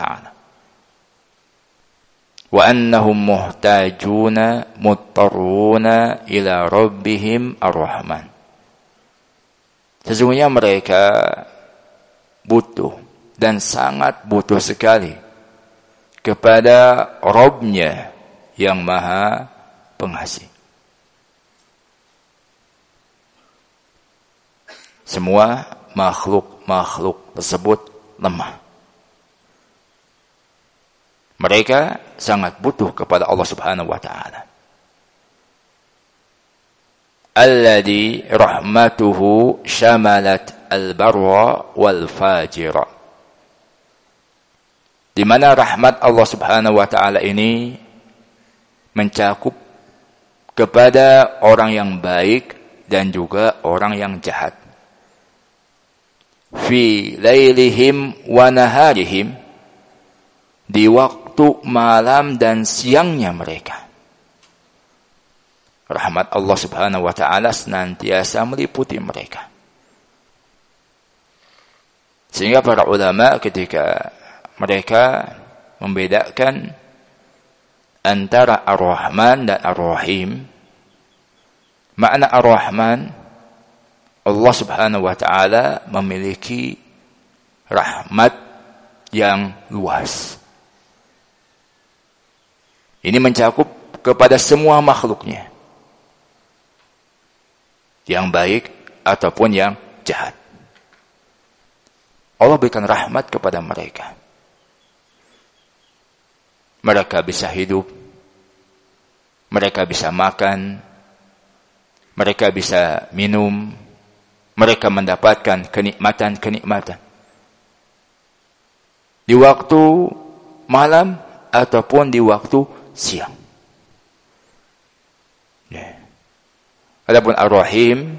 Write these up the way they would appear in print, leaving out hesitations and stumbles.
ta'ala. Wa annahum muhtajuna muttaruna ila rabbihim ar-Rahman. Sesungguhnya mereka butuh dan sangat butuh sekali kepada Rabb-Nya yang Maha Pengasih. Semua makhluk tersebut lemah. Mereka sangat butuh kepada Allah Subhanahu wa taala. Alladzi rahmatuhu syamalat al-barra wal fajira. Di mana rahmat Allah Subhanahu wa taala ini mencakup kepada orang yang baik dan juga orang yang jahat. Fi lailihim wa naharihim, di waktu malam dan siangnya mereka. Rahmat Allah Subhanahu wa taala senantiasa meliputi mereka. Sehingga para ulama ketika mereka membedakan antara Ar-Rahman dan Ar-Rahim, makna Ar-Rahman, Allah Subhanahu wa taala memiliki rahmat yang luas. Ini mencakup kepada semua makhluknya, yang baik ataupun yang jahat. Allah berikan rahmat kepada mereka. Mereka bisa hidup, mereka bisa makan, mereka bisa minum, mereka mendapatkan kenikmatan-kenikmatan di waktu malam ataupun di waktu siang. Adapun Ar-Rahim,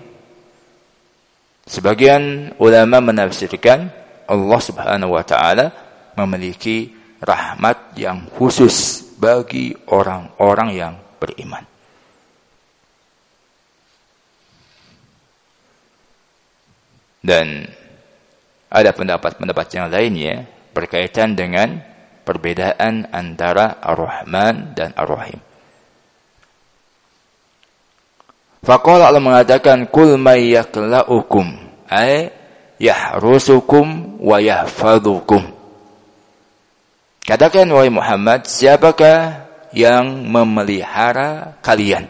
sebagian ulama menafsirkan Allah Subhanahu wa taala memiliki rahmat yang khusus bagi orang-orang yang beriman. Dan ada pendapat-pendapat yang lainnya berkaitan dengan perbedaan antara Ar-Rahman dan Ar-Rahim. Faqala, Allah mengatakan, kul may yakla'ukum ay yahrusukum wa yahfadukum. Katakan wahai Muhammad, siapakah yang memelihara kalian?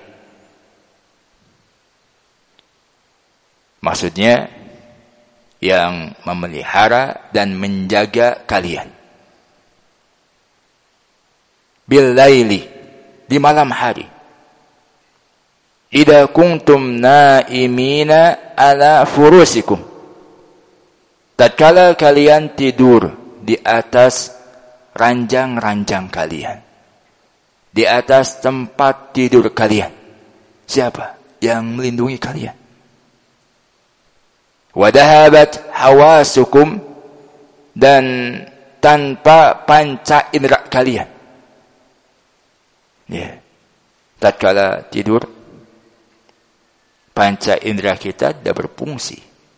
Maksudnya yang memelihara dan menjaga kalian. Bil laili, di malam hari. Idza kuntum naimina ala furusikum, tatkala kalian tidur di atas ranjang-ranjang kalian, di atas tempat tidur kalian. Siapa yang melindungi kalian? Wadahabat hawasukum, dan tanpa panca indera kalian. Tatkala tidur, panca indera kita tidak berfungsi.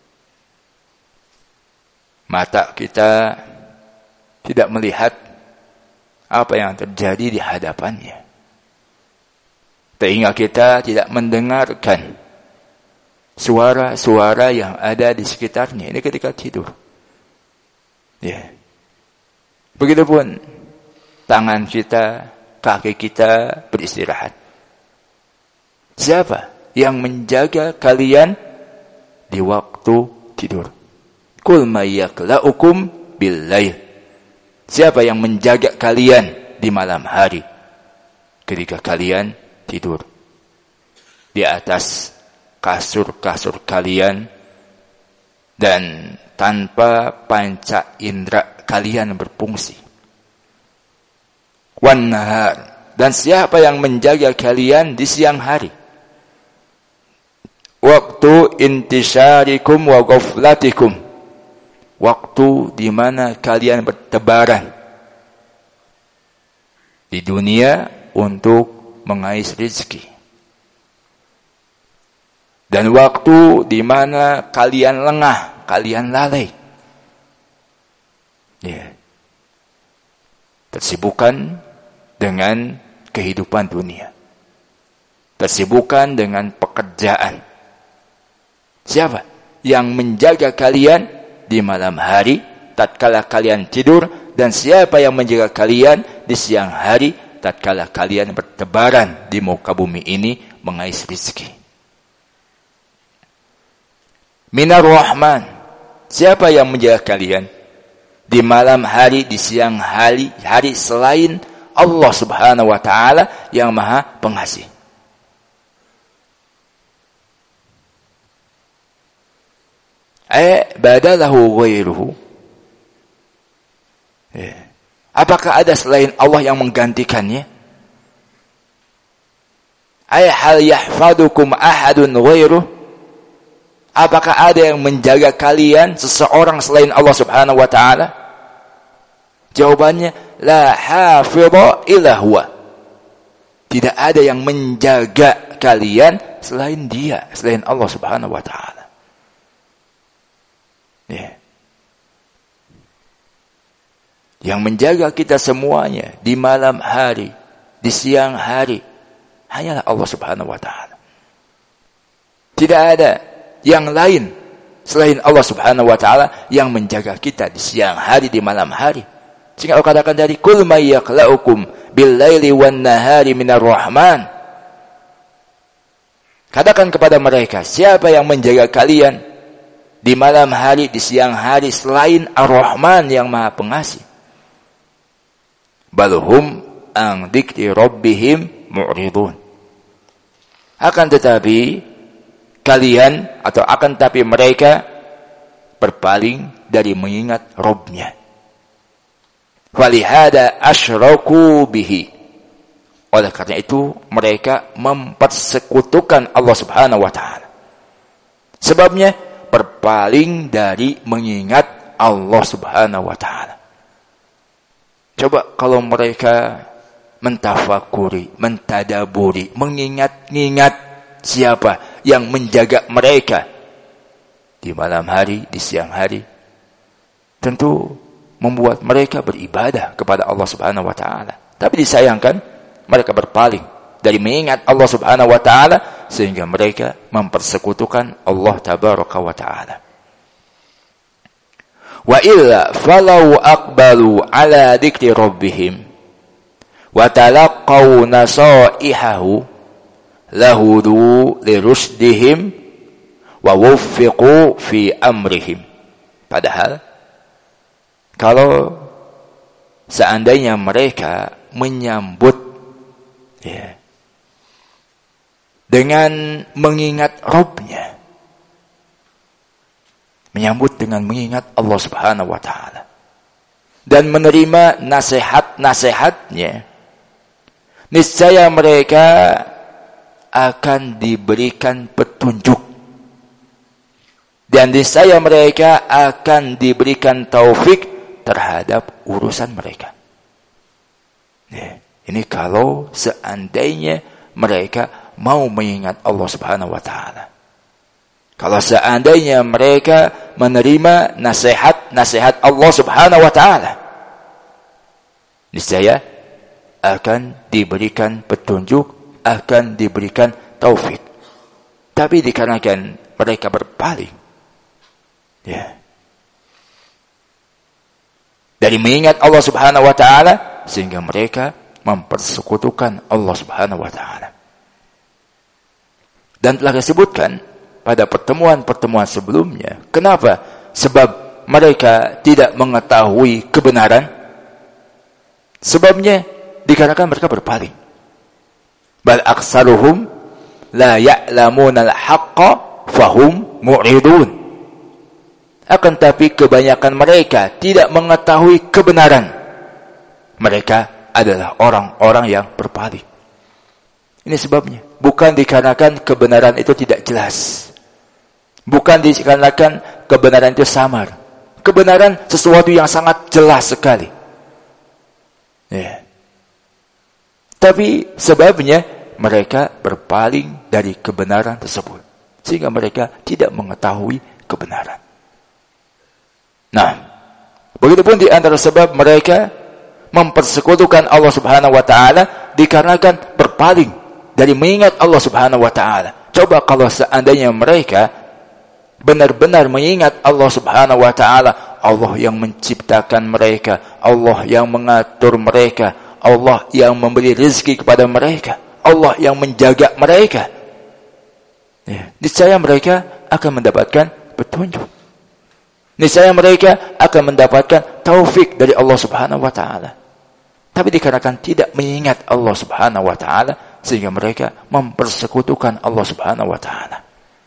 Mata kita tidak melihat apa yang terjadi di hadapannya. Telinga kita tidak mendengarkan suara-suara yang ada di sekitarnya. Ini ketika tidur. Begitupun tangan kita, kaki kita beristirahat. Siapa yang menjaga kalian di waktu tidur? Kul may yakla'ukum bil lail. Siapa yang menjaga kalian di malam hari ketika kalian tidur di atas kasur-kasur kalian dan tanpa panca indera kalian berfungsi. Wan nahar, dan siapa yang menjaga kalian di siang hari, waktu intisyarikum wa ghaflatikum, waktu di mana kalian bertebaran di dunia untuk mengais rezeki, dan waktu di mana kalian lengah, kalian lalai. Tersibukkan dengan kehidupan dunia. Tersibukkan dengan pekerjaan. Siapa yang menjaga kalian di malam hari tatkala kalian tidur, dan siapa yang menjaga kalian di siang hari tatkala kalian bertebaran di muka bumi ini mengais rezeki? Minar Rahman, siapa yang menjaga kalian di malam hari, di siang hari selain Allah Subhanahu wa taala yang Maha Pengasih? Badalahu ghairuhu. Apakah ada selain Allah yang menggantikannya? Hal yahfadukum ahadun ghairuh? Apakah ada yang menjaga kalian seseorang selain Allah Subhanahu wa taala? Jawabannya la hafidha illa huwa. Tidak ada yang menjaga kalian selain Dia, selain Allah Subhanahu wa taala. Yang menjaga kita semuanya di malam hari, di siang hari, hanyalah Allah Subhanahu wa taala. Tidak ada yang lain selain Allah Subhanahu wa taala yang menjaga kita di siang hari, di malam hari. Sehingga Allah katakan dari kul may yaqla'ukum bil-laili wan-nahari minar rahman. Katakan kepada mereka, siapa yang menjaga kalian di malam hari, di siang hari selain Ar-Rahman yang Maha Pengasih? Balhum an dzikri rabbihim mu'ridun. Akan tetapi kalian, atau akan tetapi mereka berpaling dari mengingat Rabbnya. Walihada asyraku bihi. Oleh karena itu mereka mempersekutukan Allah Subhanahu wa taala. Sebabnya berpaling dari mengingat Allah Subhanahu wa taala. Coba kalau mereka mentafakuri, mentadaburi, mengingat-ingat siapa yang menjaga mereka di malam hari, di siang hari, tentu membuat mereka beribadah kepada Allah Subhanahu wa taala. Tapi disayangkan mereka berpaling dari mengingat Allah Subhanahu wa taala sehingga mereka mempersekutukan Allah Tabaraka wa taala. Wa illa falau aqbalu ala dzikri rabbihim wa talaqqaw nasaihahu lahudu lirusdihim wa wuffiqu fi amrihim. Padahal kalau seandainya mereka menyambut dengan mengingat Rabbnya, menyambut dengan mengingat Allah Subhanahu wa taala, dan menerima nasihat-nasihatnya, niscaya mereka akan diberikan petunjuk, dan niscaya mereka akan diberikan taufik terhadap urusan mereka. Ini kalau seandainya mereka mau mengingat Allah Subhanahu wa taala. Kalau seandainya mereka menerima nasihat-nasihat Allah Subhanahu wa taala, niscaya akan diberikan petunjuk, akan diberikan taufik. Tapi dikarenakan mereka berpaling dari mengingat Allah Subhanahu wa taala, sehingga mereka mempersekutukan Allah Subhanahu wa taala. Dan telah disebutkan pada pertemuan-pertemuan sebelumnya, kenapa? Sebab mereka tidak mengetahui kebenaran. Sebabnya dikarenakan mereka berpaling. Bal aksaruhum la ya'lamuna al-haqqa fahum mu'ridun. Akan tapi kebanyakan mereka tidak mengetahui kebenaran. Mereka adalah orang-orang yang berpaling. Ini sebabnya. Bukan dikarenakan kebenaran itu tidak jelas. Bukan dikarenakan kebenaran itu samar. Kebenaran sesuatu yang sangat jelas sekali. Tapi sebabnya mereka berpaling dari kebenaran tersebut, sehingga mereka tidak mengetahui kebenaran. Nah, begitupun di antara sebab mereka mempersekutukan Allah Subhanahu wa taala dikarenakan berpaling dari mengingat Allah Subhanahu wa taala. Coba kalau seandainya mereka benar-benar mengingat Allah Subhanahu wa taala, Allah yang menciptakan mereka, Allah yang mengatur mereka, Allah yang memberi rezeki kepada mereka, Allah yang menjaga mereka. Niscaya mereka akan mendapatkan petunjuk. Niscaya mereka akan mendapatkan taufik dari Allah Subhanahu wa taala. Tapi dikarenakan tidak mengingat Allah Subhanahu wa taala, sehingga mereka mempersekutukan Allah Subhanahu wa taala.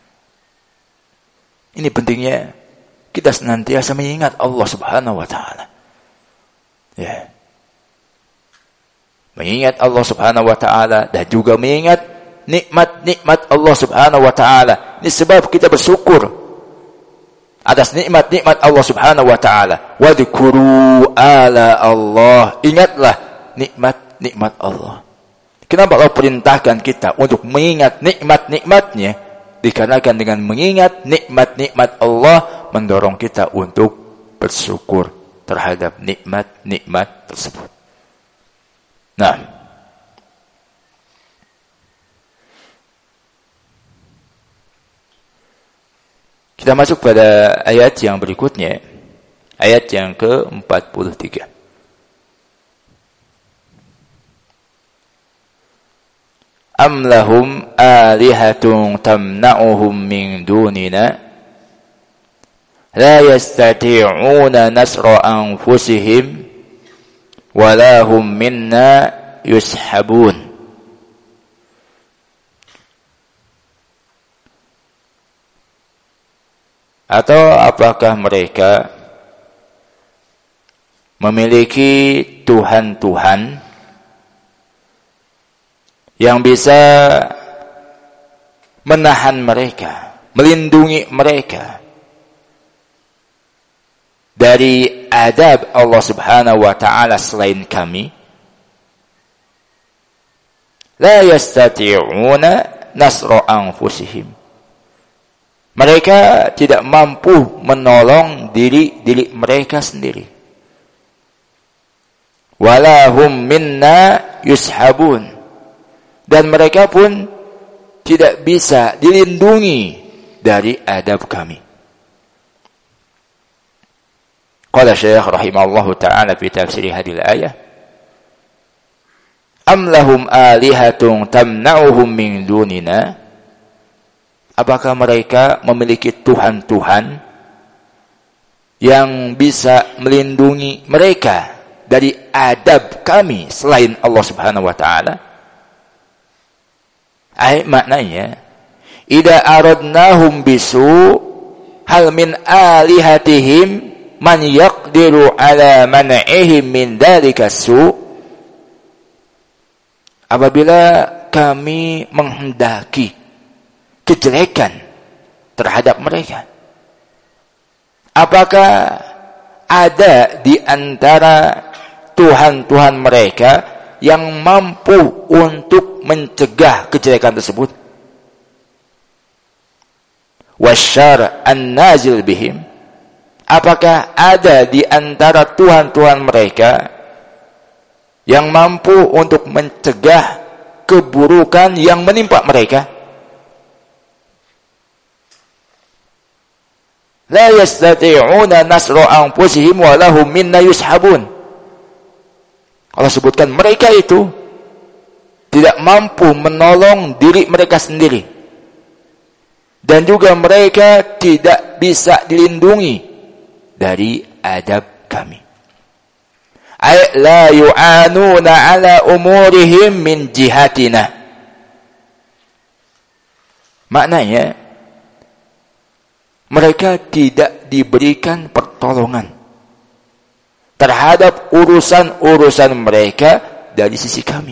Ini pentingnya kita senantiasa mengingat Allah Subhanahu wa taala. Ya. Mengingat Allah Subhanahu wa taala dan juga mengingat nikmat-nikmat Allah Subhanahu wa taala. Ini sebab kita bersyukur atas nikmat-nikmat Allah Subhanahu wa taala. Wadhkuru ala Allah. Ingatlah nikmat-nikmat Allah. Kenapa Allah perintahkan kita untuk mengingat nikmat-nikmatnya? Dikarenakan dengan mengingat nikmat-nikmat Allah mendorong kita untuk bersyukur terhadap nikmat-nikmat tersebut. Nah, kita masuk pada ayat yang berikutnya, ayat yang ke-43. Am lahum alihatun tamna'uhum min dunina la yastati'una nasra anfusihim wa lahum minna yushabun. Atau apakah mereka memiliki Tuhan-Tuhan yang bisa menahan mereka, melindungi mereka dari adab Allah Subhanahu wa taala selain kami? La yastati'una nasra anfusihim. Mereka tidak mampu menolong diri mereka sendiri. Walahum minna yushabun. Dan mereka pun tidak bisa dilindungi dari adab kami. Qala Syekh rahimahullahu ta'ala fi tafsir hadhihi al-ayah, am lahum alihatun tamna'uhum min dunina. Apakah mereka memiliki Tuhan-Tuhan yang bisa melindungi mereka dari adab kami selain Allah Subhanahu wa taala? Maknanya, idza aradnahum bisu hal min alihatihim man yaqdiru ala man'ihim min dzalika su. Apabila kami menghendaki kejelekan terhadap mereka, apakah ada di antara Tuhan-Tuhan mereka yang mampu untuk mencegah kejelekan tersebut? Wasyar an-nazil bihim. Apakah ada di antara Tuhan-Tuhan mereka yang mampu untuk mencegah keburukan yang menimpa mereka? La yastati'una nasra anfusihim wa lahum minna yushabun. Allah sebutkan mereka itu tidak mampu menolong diri mereka sendiri. Dan juga mereka tidak bisa dilindungi dari adab kami. Ay la yu'anuna ala umurihim min jihatina. Maknanya, mereka tidak diberikan pertolongan terhadap urusan-urusan mereka dari sisi kami.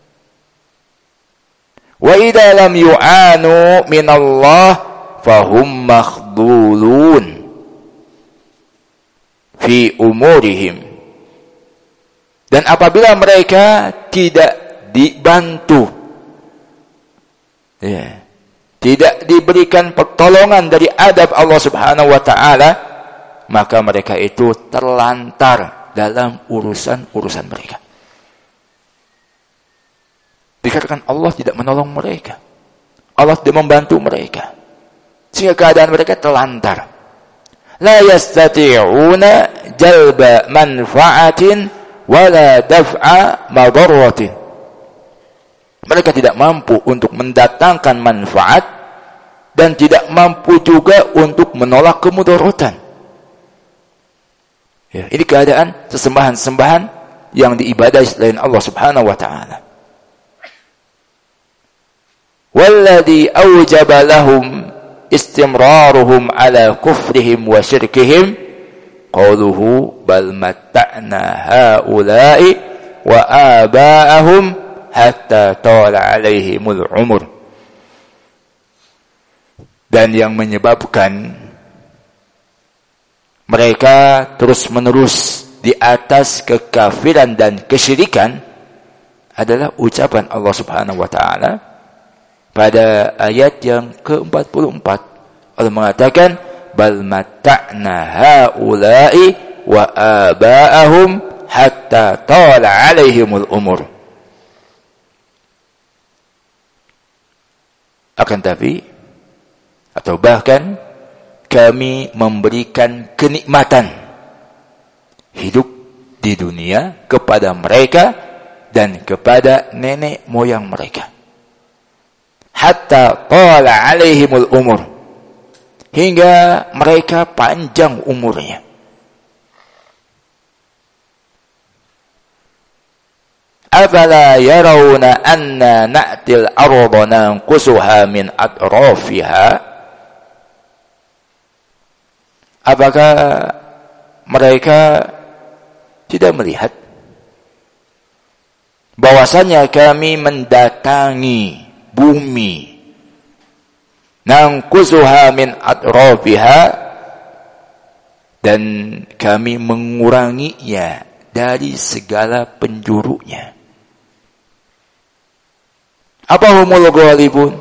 Wa idza lam yu'anu minallah fahum makhdulun fi umurihim. Dan apabila mereka tidak dibantu, tidak diberikan pertolongan dari adab Allah Subhanahu wa taala, maka mereka itu terlantar dalam urusan-urusan mereka. Dikarenakan Allah tidak menolong mereka. Allah tidak membantu mereka. Sehingga keadaan mereka terlantar. La yastati'una jalba manfa'atin wala daf'a madarratin. Mereka tidak mampu untuk mendatangkan manfaat dan tidak mampu juga untuk menolak kemudaratan. Ya, ini keadaan sesembahan-sembahan yang diibadahi selain Allah Subhanahu wa taala. Walladhi awjaba lahum istimraruhum ala kufrihim wa syirkihim qawluhu bal matta'na haula'i wa aba'ahum hatta tala alaihimul umur. Dan yang menyebabkan mereka terus-menerus di atas kekafiran dan kesyirikan adalah ucapan Allah Subhanahu wa taala pada ayat yang ke-44. Allah mengatakan bal matta'na haula'i wa aba'ahum hatta tala alaihimul umur. Akan tapi atau bahkan kami memberikan kenikmatan hidup di dunia kepada mereka dan kepada nenek moyang mereka. Hatta tala alaihimul umur. Hingga mereka panjang umurnya. Afala yarawna anna na'til arda nanqusuha min atrafiha. Apakah mereka tidak melihat bahwasanya kami mendatangi bumi nanqusuha min atrafiha dan kami menguranginya dari segala penjurunya. Apa humul ghalibun?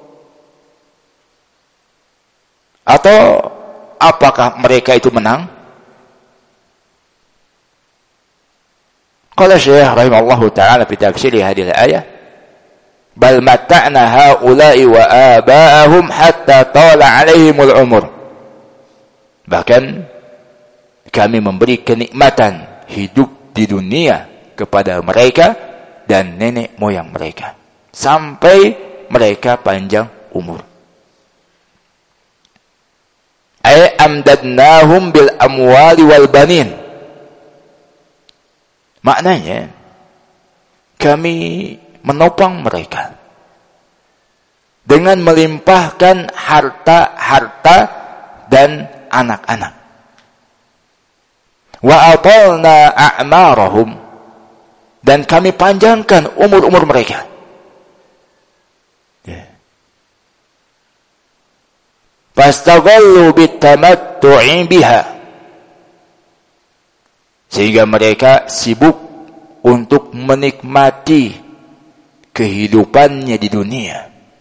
Atau apakah mereka itu menang? Qala Syekh rahimahullahu ta'ala fi tafsir hadhihi al-ayah bal matta'na haula'i wa aba'ahum hatta tala 'alaihimul umur. Bahkan kami memberi kenikmatan hidup di dunia kepada mereka dan nenek moyang mereka sampai mereka panjang umur. Ay amdadnahum bil amwali wal banin. Maknanya kami menopang mereka dengan melimpahkan harta-harta dan anak-anak. Wa atalna a'marahum, dan kami panjangkan umur-umur mereka. Fastaghallu bitamattu'i biha, sehingga mereka sibuk untuk menikmati kehidupannya di dunia.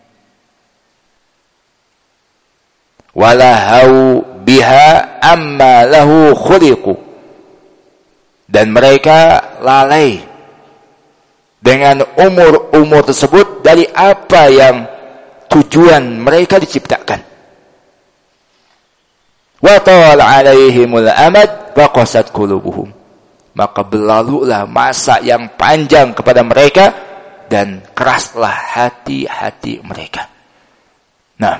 Walahau biha amma lahu khuliqu, dan mereka lalai dengan umur-umur tersebut dari apa yang tujuan mereka diciptakan. Wa tal alaihimul amad faqasat qulubuhum, maka berlalulah masa yang panjang kepada mereka dan keraslah hati-hati mereka. Nah,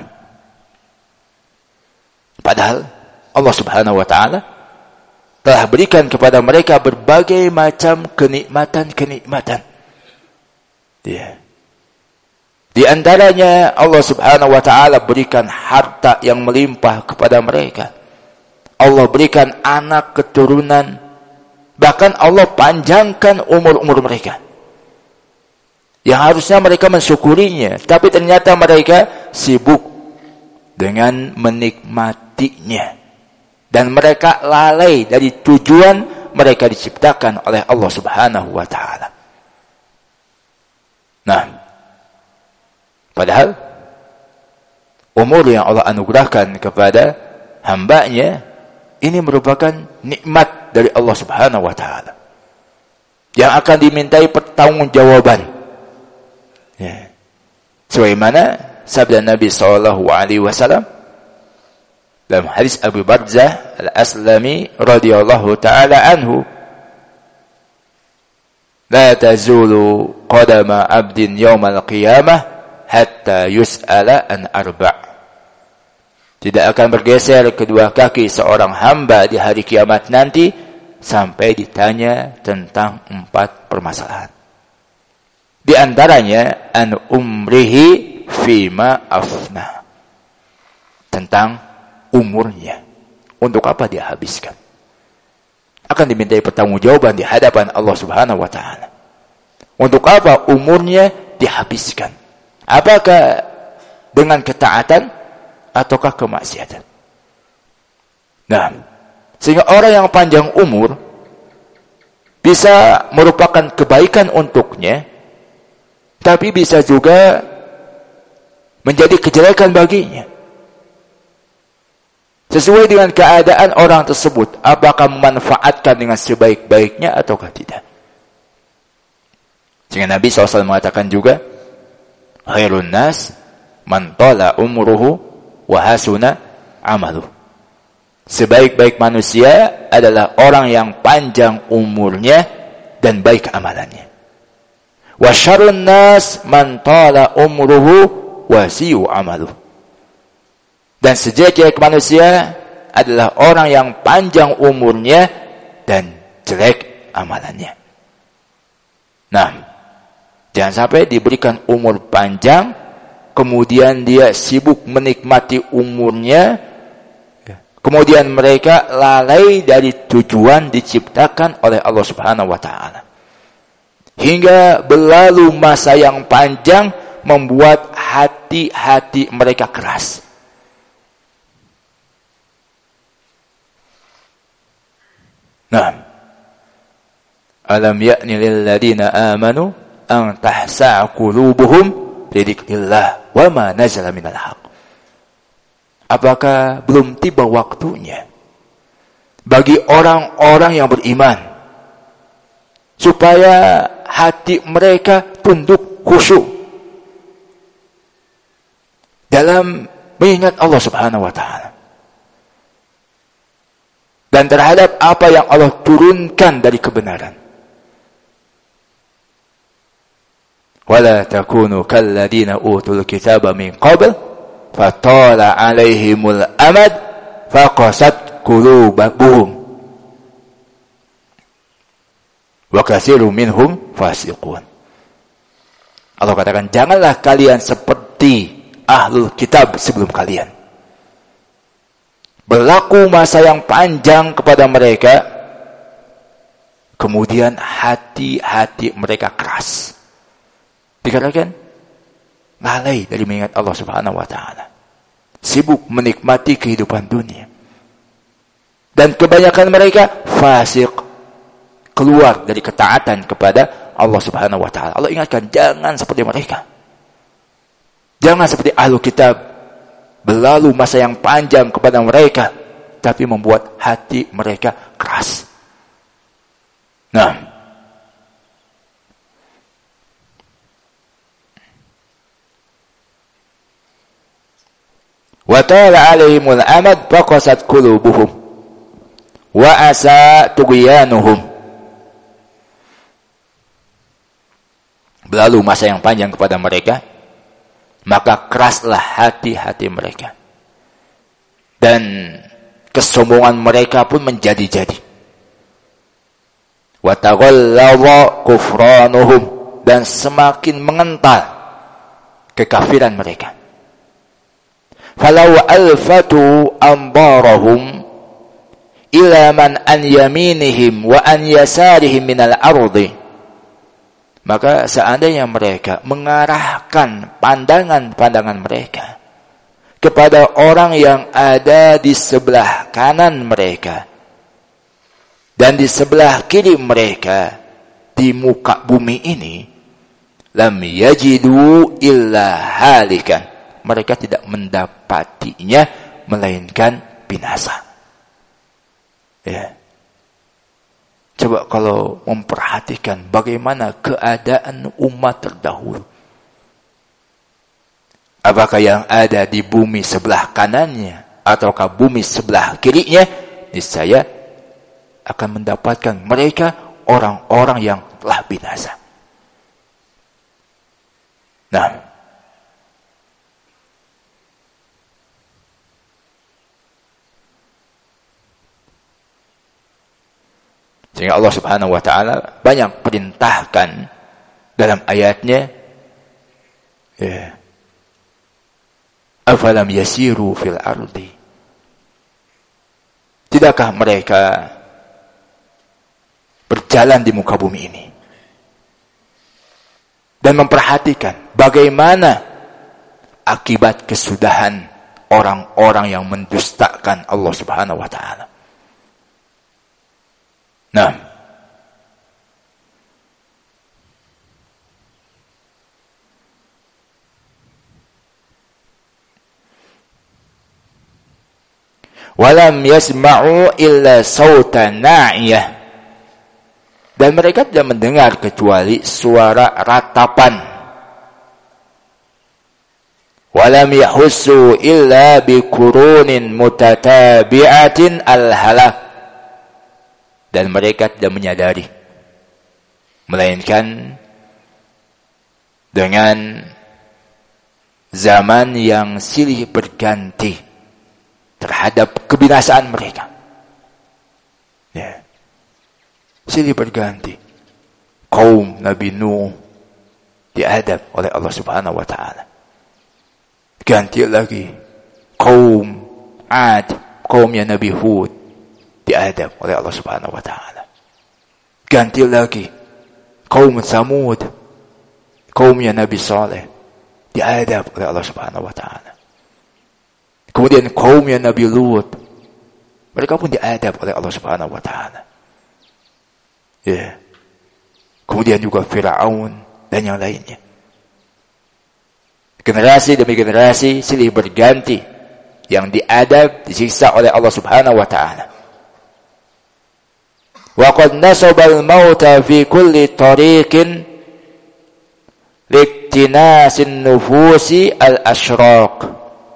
padahal Allah Subhanahu wa taala telah berikan kepada mereka berbagai macam kenikmatan-kenikmatan. Di antaranya Allah Subhanahu wa taala berikan harta yang melimpah kepada mereka. Allah berikan anak keturunan. Bahkan Allah panjangkan umur-umur mereka. Yang harusnya mereka mensyukurinya, tapi ternyata mereka sibuk dengan menikmatinya. Dan mereka lalai dari tujuan mereka diciptakan oleh Allah Subhanahu wa taala. Nah, padahal umur yang Allah anugerahkan kepada hambanya ini merupakan nikmat dari Allah Subhanahu wa taala yang akan dimintai pertanggungjawaban. Ya. Sebagaimana sabda Nabi sallallahu alaihi wasallam dalam hadis Abu Barzah Al-Aslami radhiyallahu taala anhu, la tazulu qadama 'abdin yaumal qiyamah hatta yus'ala an arba'. Tidak akan bergeser kedua kaki seorang hamba di hari kiamat nanti sampai ditanya tentang 4 permasalahan. Di antaranya an umrihi fima afna. Tentang umurnya. Untuk apa dia habiskan? Akan dimintai pertanggungjawaban di hadapan Allah Subhanahu wa taala. Untuk apa umurnya dihabiskan? Apakah dengan ketaatan ataukah kemaksiatan? Nah, sehingga orang yang panjang umur bisa merupakan kebaikan untuknya, tapi bisa juga menjadi kejelekan baginya. Sesuai dengan keadaan orang tersebut, apakah memanfaatkan dengan sebaik-baiknya ataukah tidak. Sehingga Nabi SAW mengatakan juga, khairun nas man tala umruhu wa hasuna amaluh. Sebaik-baik manusia adalah orang yang panjang umurnya dan baik amalannya. Wa syarrun nas man tala umruhu wa si'u amaluh. Dan sejelek-jelek manusia adalah orang yang panjang umurnya dan jelek amalannya. Nah, jangan sampai diberikan umur panjang, kemudian dia sibuk menikmati umurnya, kemudian mereka lalai dari tujuan diciptakan oleh Allah Subhanahu wa taala. Hingga berlalu masa yang panjang membuat hati-hati mereka keras. Nah, alam ya'ni lil ladina amanu an tahsa'a qulubuhum li dzikrillah wa ma nazala minal haqq. Apakah belum tiba waktunya bagi orang-orang yang beriman supaya hati mereka tunduk khusyuk dalam mengingat Allah Subhanahu wa taala dan terhadap apa yang Allah turunkan dari kebenaran. Wala takunu kalladzina utul kitaba min qabl fatala alaihimul amad faqasat qulubuhum wa katsirun minhum fasiqun. Allah katakan, janganlah kalian seperti ahlul kitab sebelum kalian. Berlaku masa yang panjang kepada mereka, kemudian hati-hati mereka keras. Dikatakan lalai dari mengingat Allah Subhanahu wa taala. Sibuk menikmati kehidupan dunia. Dan kebanyakan mereka fasik, keluar dari ketaatan kepada Allah Subhanahu wa taala. Allah ingatkan, jangan seperti mereka. Jangan seperti ahlu kitab. Berlalu masa yang panjang kepada mereka, tapi membuat hati mereka keras. Nah, wa ta'ala alaihimul amad faqasat qulubuhum wa asa tughyanuhum. Berlalu masa yang panjang kepada mereka, maka keraslah hati-hati mereka. Dan kesombongan mereka pun menjadi-jadi. Wa taghallaza kufranuhum, dan semakin mengental kekafiran mereka. Falau alfatu ambarahum ila man an yaminihim wa an yasarihim minal ardi. Maka seandainya mereka mengarahkan pandangan-pandangan mereka kepada orang yang ada di sebelah kanan mereka dan di sebelah kiri mereka di muka bumi ini, lam yajidu illa halikan. Mereka tidak mendapatinya melainkan binasa. Ya. Coba kalau memperhatikan bagaimana keadaan umat terdahulu. Apakah yang ada di bumi sebelah kanannya ataukah bumi sebelah kirinya, niscaya akan mendapatkan mereka orang-orang yang telah binasa. Nah, sehingga Allah Subhanahu wa taala banyak perintahkan dalam ayatnya, ya, afalam yasiru fil ardi. Tidakkah mereka berjalan di muka bumi ini dan memperhatikan bagaimana akibat kesudahan orang-orang yang mendustakan Allah Subhanahu wa taala. Nah, walam yasma'u illa sauta na'iyah, dan mereka tidak mendengar kecuali suara ratapan. Walam yahussu illa bikurunin mutatabi'atin al-halak, dan mereka tidak menyadari melainkan dengan zaman yang silih berganti terhadap kebinasaan mereka. Ya. Silih berganti. Kaum Nabi Nuh diadab oleh Allah Subhanahu wa taala. Ganti lagi kaum Ad, kaumnya Nabi Hud, diadab oleh Allah Subhanahu wa taala. Ganti lagi kaum Samud, kaumnya Nabi Saleh, diadab oleh Allah Subhanahu wa taala. Kemudian kaumnya Nabi Lut, mereka pun diadab oleh Allah Subhanahu wa taala. Ya. Kemudian juga Firaun dan yang lainnya. Generasi demi generasi silih berganti yang diadab, disiksa oleh Allah Subhanahu wa taala. Wa qad nasabal mauta fi kulli tariqin liktinasin nufusi al-ashraq.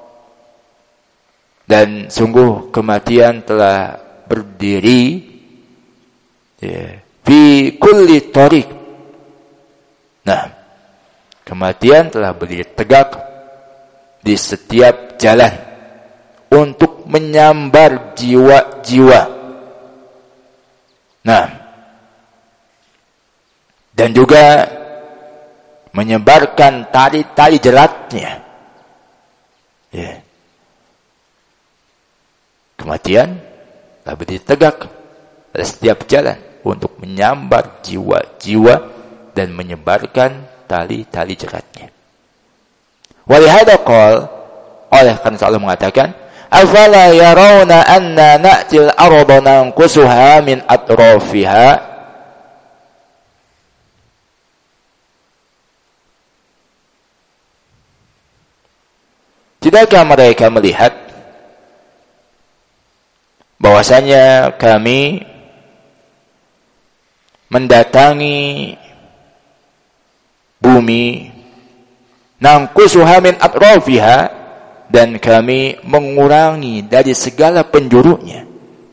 Dan sungguh kematian telah berdiri, ya, fi kulli tariq. Nah, kematian telah berdiri tegak di setiap jalan untuk menyambar jiwa-jiwa. Nah, dan juga menyebarkan tali-tali jeratnya. Ya. Kematian telah berdiri tegak pada setiap jalan untuk menyambar jiwa-jiwa dan menyebarkan tali-tali jeratnya. Walihada qala, oleh karena Allah mengatakan, afala yarawna anna na'til arda nanqusuha min atrafiha. Tidakkah mereka melihat bahwasanya kami mendatangi bumi, nanqusuha min atrafiha, dan kami mengurangi dari segala penjurunya.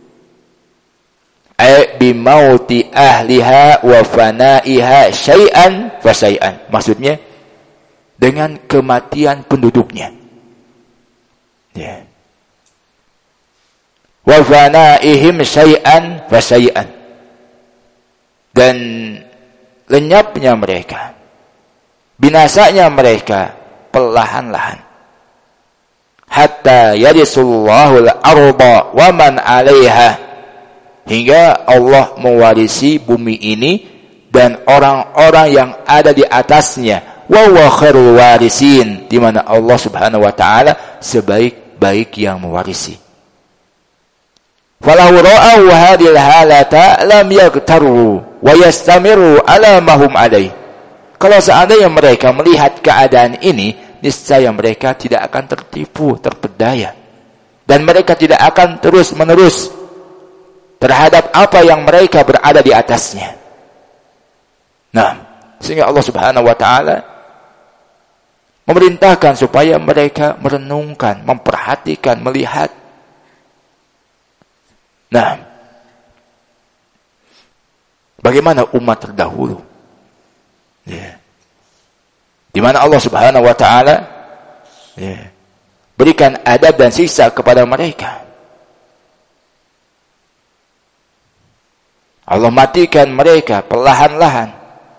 Ay bimauti ahliha wa fanaiha syai'an fa syai'an. Maksudnya dengan kematian penduduknya. Ya. Wa fanaihim syai'an fa syai'an. Dan lenyapnya mereka, binasanya mereka perlahan-lahan. Hatta yarisullahu al-arda wa man 'alaiha, hingga Allah mewarisi bumi ini dan orang-orang yang ada di atasnya. Wa huwa khairul warisin, di mana Allah Subhanahu wa taala sebaik-baik yang mewarisi. Falau ra'au hadhil halata lam yaghtaru wa yastamiru ala ma hum alaih. Kalau seandainya mereka melihat keadaan ini, niscaya mereka tidak akan tertipu, terpedaya, dan mereka tidak akan terus-menerus terhadap apa yang mereka berada di atasnya. Nah, sehingga Allah Subhanahu wa taala memerintahkan supaya mereka merenungkan, memperhatikan, melihat. Nah, bagaimana umat terdahulu? Ya. Di mana Allah Subhanahu wa taala berikan adab dan siksa kepada mereka. Allah matikan mereka perlahan-lahan.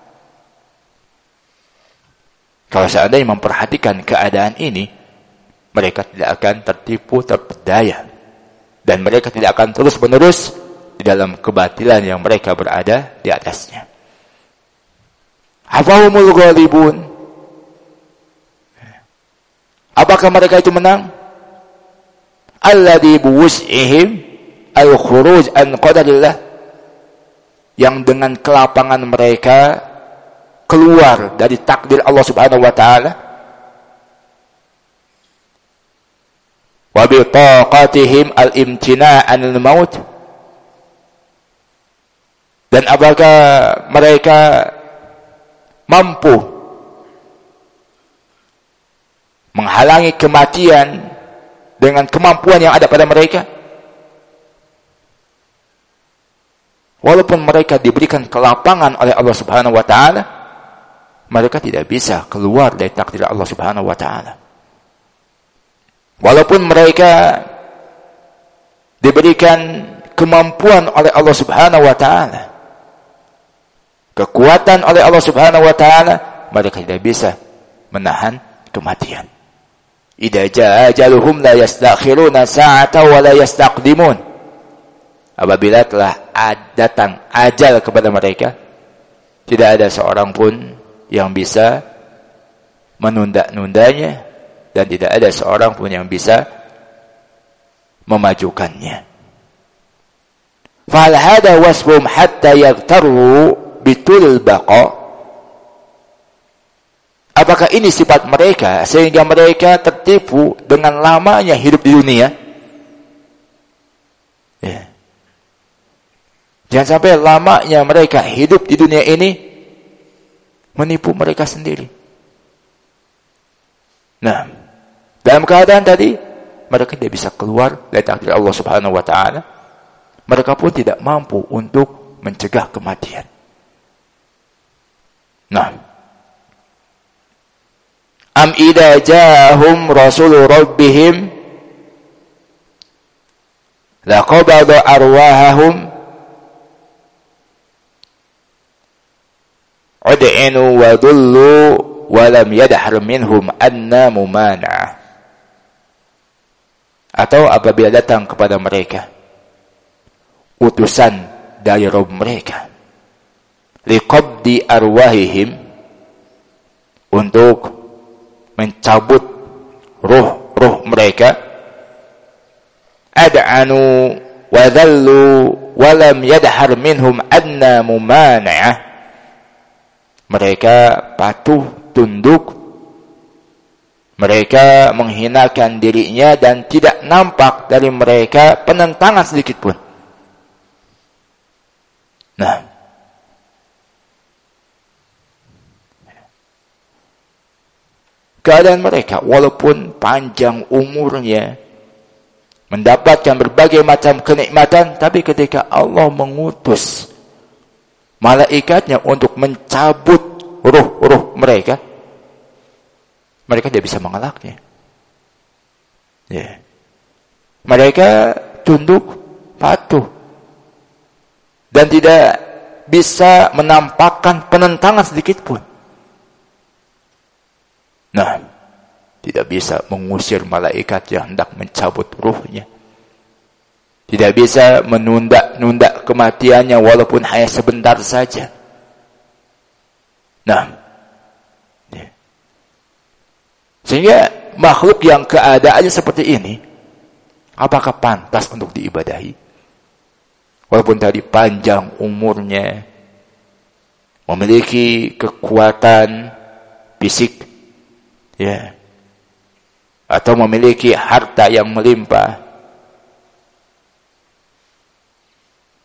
Kalau seandainya memperhatikan keadaan ini, mereka tidak akan tertipu, terpedaya. Dan mereka tidak akan terus-menerus di dalam kebatilan yang mereka berada di atasnya. Afahumul ghalibun. Apakah mereka itu menang? Alladhi buwus'ihim al-khuruj an qadarillah. Yang dengan kelapangan mereka keluar dari takdir Allah Subhanahu wa taala. Wa bi taqatihim al-imtina' 'anil maut. Dan apakah mereka mampu menghalangi kematian dengan kemampuan yang ada pada mereka? Walaupun mereka diberikan kelapangan oleh Allah Subhanahu wa taala, mereka tidak bisa keluar dari takdir Allah Subhanahu wa taala. Walaupun mereka diberikan kemampuan oleh Allah Subhanahu wa taala, kekuatan oleh Allah Subhanahu wa taala, mereka tidak bisa menahan kematian. Idza jaa ajaluhum la yastakhiruna sa'atan wa la yastaqdimun. Apabila telah datang ajal kepada mereka, tidak ada seorang pun yang bisa menunda-nundanya, dan tidak ada seorang pun yang bisa memajukannya. Fal hada wasfum hatta yaghtaru bitul baqa. Apakah ini sifat mereka sehingga mereka tertipu dengan lamanya hidup di dunia? Ya. Jangan sampai lamanya mereka hidup di dunia ini menipu mereka sendiri. Nah, dalam keadaan tadi mereka tidak bisa keluar dari takdir Allah Subhanahu wa taala. Mereka pun tidak mampu untuk mencegah kematian. Nah, am idza ja'ahum rasulu rabbihim laqabada arwahahum ud'inu wa dhullu wa lam yadhar minhum anna mumana. Atau apabila datang kepada mereka utusan dari Rabb mereka liqabdi arwahihim, untuk mencabut ruh mereka, ad'anu wa dhallu wa lam yadhar minhum anna mumana. Mereka patuh, tunduk, mereka menghinakan dirinya dan tidak nampak dari mereka penentangan sedikit pun. Nah, keadaan mereka walaupun panjang umurnya, mendapatkan berbagai macam kenikmatan, tapi ketika Allah mengutus malaikatnya untuk mencabut ruh mereka, mereka tidak bisa mengelaknya. Ya. Mereka tunduk, patuh, dan tidak bisa menampakkan penentangan sedikit pun. Nah, tidak bisa mengusir malaikat yang hendak mencabut ruhnya. Tidak bisa menunda kematiannya walaupun hanya sebentar saja. Nah, ya. Sehingga makhluk yang keadaannya seperti ini, apakah pantas untuk diibadahi? Walaupun tadi panjang umurnya, memiliki kekuatan fisik, ya, atau memiliki harta yang melimpah,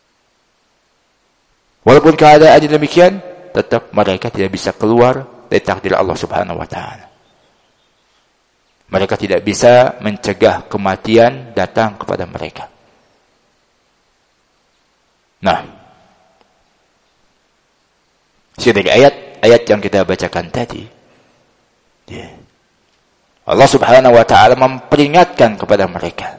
Walaupun keadaannya demikian, tetap mereka tidak bisa keluar dari takdir Allah Subhanahu wa taala. Mereka tidak bisa mencegah kematian datang kepada mereka. Nah, dari ayat yang kita bacakan tadi, Allah Subhanahu wa taala memperingatkan kepada mereka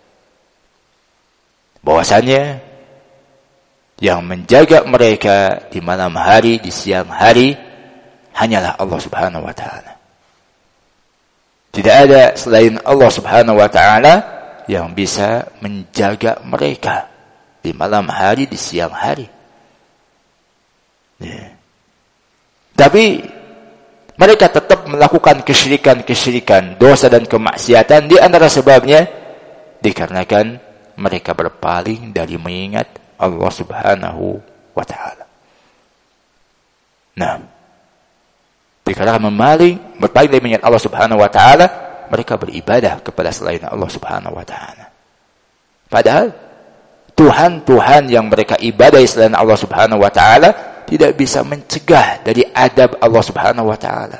bahwasanya yang menjaga mereka di malam hari, di siang hari hanyalah Allah Subhanahu wa taala. Tidak ada selain Allah Subhanahu wa taala yang bisa menjaga mereka di malam hari, di siang hari. Tapi mereka tetap melakukan kesyirikan-kesyirikan, dosa dan kemaksiatan. Di antara sebabnya dikarenakan mereka berpaling dari mengingat Allah Subhanahu wa taala. Nah, dikarenakan berpaling dari mengingat Allah Subhanahu wa taala, mereka beribadah kepada selain Allah Subhanahu wa taala. Padahal Tuhan-Tuhan yang mereka ibadahi selain Allah Subhanahu wa taala tidak bisa mencegah dari adab Allah Subhanahu wa taala.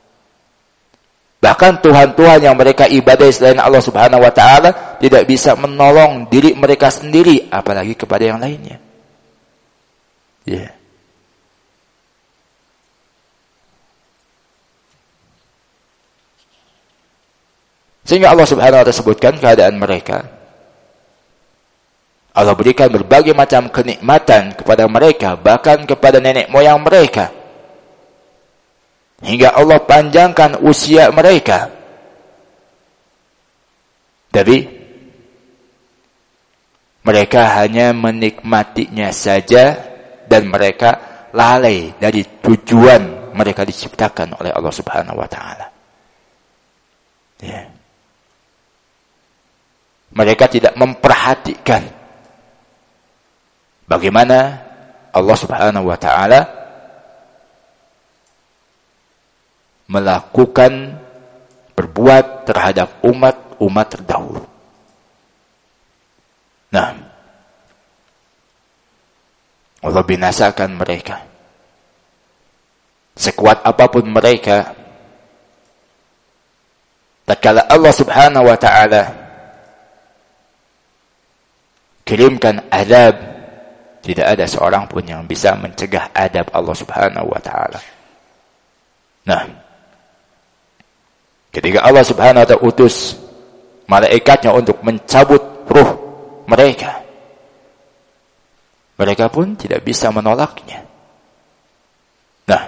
Bahkan Tuhan-Tuhan yang mereka ibadahi selain Allah Subhanahu wa taala tidak bisa menolong diri mereka sendiri, apalagi kepada yang lainnya. Sehingga Allah Subhanahu wa taala sebutkan keadaan mereka. Allah berikan berbagai macam kenikmatan kepada mereka, bahkan kepada nenek moyang mereka. Hingga Allah panjangkan usia mereka. Tapi mereka hanya menikmatinya saja dan mereka lalai dari tujuan mereka diciptakan oleh Allah Subhanahu wa taala. Mereka tidak memperhatikan bagaimana Allah Subhanahu wa taala melakukan berbuat terhadap umat terdahulu. Nah, Allah binasakan mereka. Sekuat apapun mereka, tatkala Allah Subhanahu wa taala kirimkan azab, tidak ada seorang pun yang bisa mencegah adab Allah Subhanahu wa taala. Nah, ketika Allah Subhanahu wa taala utus malaikatnya untuk mencabut ruh mereka, mereka pun tidak bisa menolaknya. Nah,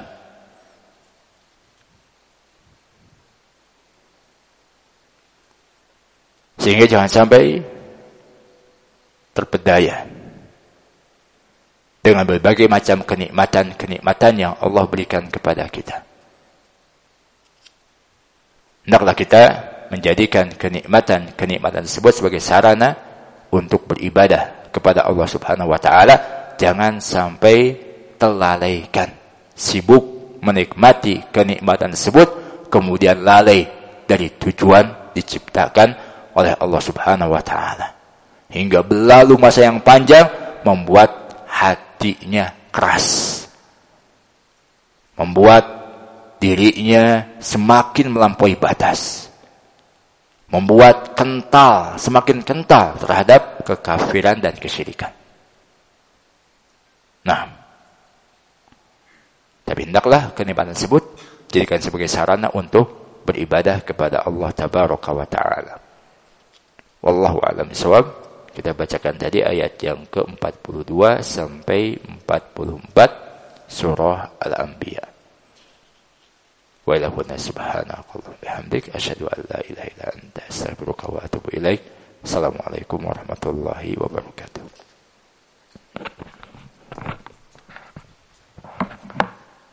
sehingga jangan sampai terpedaya dengan berbagai macam kenikmatan yang Allah berikan kepada kita. Hendaklah kita menjadikan kenikmatan tersebut sebagai sarana untuk beribadah kepada Allah Subhanahu wa taala. Jangan sampai terlalaikan, sibuk menikmati kenikmatan tersebut kemudian lalai dari tujuan diciptakan oleh Allah Subhanahu wa taala. Hingga berlalu masa yang panjang membuat hatinya keras, membuat dirinya semakin melampaui batas, membuat semakin kental terhadap kekafiran dan kesyirikan. Nah, tapi hendaklah kenikmatan tersebut jadikan sebagai sarana untuk beribadah kepada Allah Tabaraka wa Ta'ala. Wallahu a'lam bishawab. Kita bacakan tadi ayat yang ke-42 sampai 44 surah Al-Anbiya. Wa ilahuna subhanakallah bihamdik asyhadu an la ilaha illa anta astaghfiruka wa atubu ilaik. Assalamualaikum warahmatullahi wabarakatuh.